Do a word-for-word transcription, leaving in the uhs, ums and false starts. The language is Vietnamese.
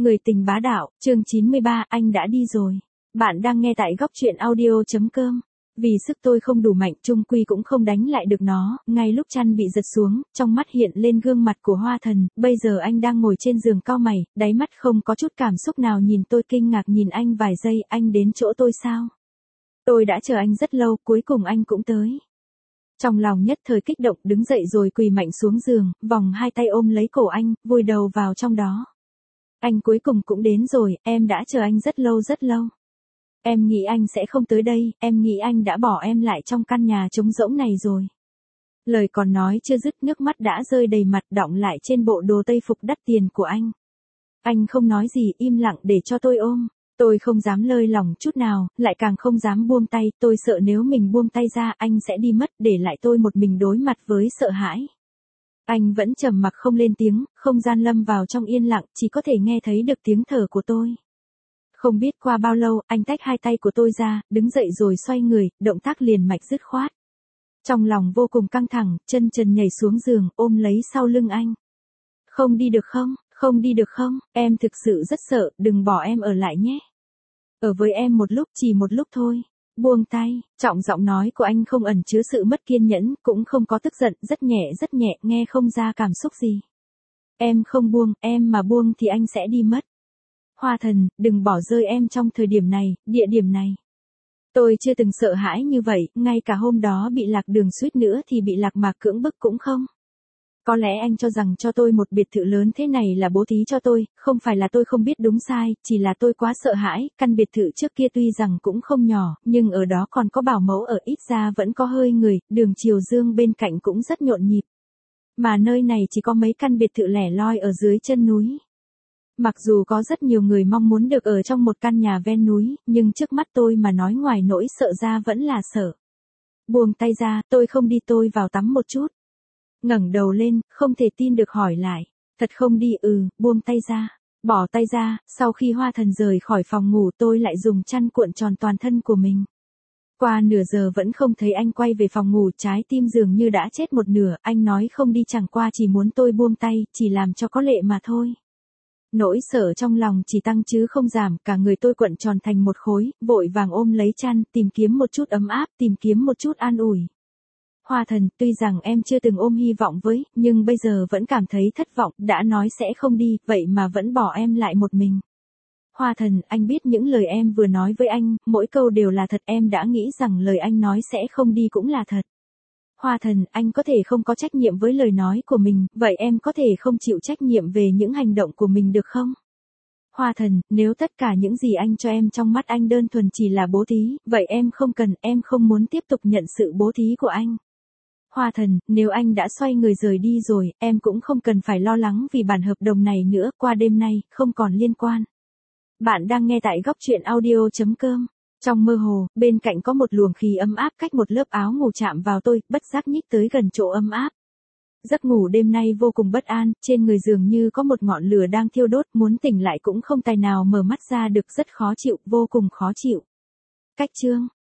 Người tình bá đạo, chương chín mươi ba, anh đã đi rồi. Bạn đang nghe tại góc truyện audio.com. Vì sức tôi không đủ mạnh, chung quy cũng không đánh lại được nó, ngay lúc chăn bị giật xuống, trong mắt hiện lên gương mặt của Hoa Thần, bây giờ anh đang ngồi trên giường cau mày, đáy mắt không có chút cảm xúc nào nhìn tôi, kinh ngạc nhìn anh vài giây, anh đến chỗ tôi sao? Tôi đã chờ anh rất lâu, cuối cùng anh cũng tới. Trong lòng nhất thời kích động, đứng dậy rồi quỳ mạnh xuống giường, vòng hai tay ôm lấy cổ anh, vùi đầu vào trong đó. Anh cuối cùng cũng đến rồi, em đã chờ anh rất lâu rất lâu. Em nghĩ anh sẽ không tới đây, em nghĩ anh đã bỏ em lại trong căn nhà trống rỗng này rồi. Lời còn nói chưa dứt, nước mắt đã rơi đầy mặt, đọng lại trên bộ đồ tây phục đắt tiền của anh. Anh không nói gì, im lặng để cho tôi ôm. Tôi không dám lơi lỏng chút nào, lại càng không dám buông tay, tôi sợ nếu mình buông tay ra anh sẽ đi mất, để lại tôi một mình đối mặt với sợ hãi. Anh vẫn trầm mặc không lên tiếng, không gian lâm vào trong yên lặng, chỉ có thể nghe thấy được tiếng thở của tôi. Không biết qua bao lâu, anh tách hai tay của tôi ra, đứng dậy rồi xoay người, động tác liền mạch dứt khoát. Trong lòng vô cùng căng thẳng, chân trần nhảy xuống giường, ôm lấy sau lưng anh. Không đi được không, không đi được không, em thực sự rất sợ, đừng bỏ em ở lại nhé. Ở với em một lúc, chỉ một lúc thôi. Buông tay, trọng giọng nói của anh không ẩn chứa sự mất kiên nhẫn, cũng không có tức giận, rất nhẹ rất nhẹ, nghe không ra cảm xúc gì. Em không buông, em mà buông thì anh sẽ đi mất. Hoa Thần, đừng bỏ rơi em trong thời điểm này, địa điểm này. Tôi chưa từng sợ hãi như vậy, ngay cả hôm đó bị lạc đường suýt nữa thì bị lạc mạc cưỡng bức cũng không. Có lẽ anh cho rằng cho tôi một biệt thự lớn thế này là bố thí cho tôi, không phải là tôi không biết đúng sai, chỉ là tôi quá sợ hãi, căn biệt thự trước kia tuy rằng cũng không nhỏ, nhưng ở đó còn có bảo mẫu ở, ít ra vẫn có hơi người, đường Triều Dương bên cạnh cũng rất nhộn nhịp. Mà nơi này chỉ có mấy căn biệt thự lẻ loi ở dưới chân núi. Mặc dù có rất nhiều người mong muốn được ở trong một căn nhà ven núi, nhưng trước mắt tôi mà nói ngoài nỗi sợ ra vẫn là sợ. Buông tay ra, tôi không đi, tôi vào tắm một chút. Ngẩng đầu lên, không thể tin được hỏi lại. Thật không đi? Ừ, buông tay ra. Bỏ tay ra, sau khi Hoa Thần rời khỏi phòng ngủ tôi lại dùng chăn cuộn tròn toàn thân của mình. Qua nửa giờ vẫn không thấy anh quay về phòng ngủ, trái tim dường như đã chết một nửa, anh nói không đi chẳng qua chỉ muốn tôi buông tay, chỉ làm cho có lệ mà thôi. Nỗi sợ trong lòng chỉ tăng chứ không giảm, cả người tôi cuộn tròn thành một khối, vội vàng ôm lấy chăn, tìm kiếm một chút ấm áp, tìm kiếm một chút an ủi. Hoa Thần, tuy rằng em chưa từng ôm hy vọng với, nhưng bây giờ vẫn cảm thấy thất vọng, đã nói sẽ không đi, vậy mà vẫn bỏ em lại một mình. Hoa Thần, anh biết những lời em vừa nói với anh, mỗi câu đều là thật, em đã nghĩ rằng lời anh nói sẽ không đi cũng là thật. Hoa Thần, anh có thể không có trách nhiệm với lời nói của mình, vậy em có thể không chịu trách nhiệm về những hành động của mình được không? Hoa Thần, nếu tất cả những gì anh cho em trong mắt anh đơn thuần chỉ là bố thí, vậy em không cần, em không muốn tiếp tục nhận sự bố thí của anh. Hoa Thần, nếu anh đã xoay người rời đi rồi, em cũng không cần phải lo lắng vì bản hợp đồng này nữa, qua đêm nay, không còn liên quan. Bạn đang nghe tại góc truyện audio.com. Trong mơ hồ, bên cạnh có một luồng khí ấm áp cách một lớp áo ngủ chạm vào tôi, bất giác nhích tới gần chỗ ấm áp. Giấc ngủ đêm nay vô cùng bất an, trên người dường như có một ngọn lửa đang thiêu đốt, muốn tỉnh lại cũng không tài nào mở mắt ra được, rất khó chịu, vô cùng khó chịu. Cách chương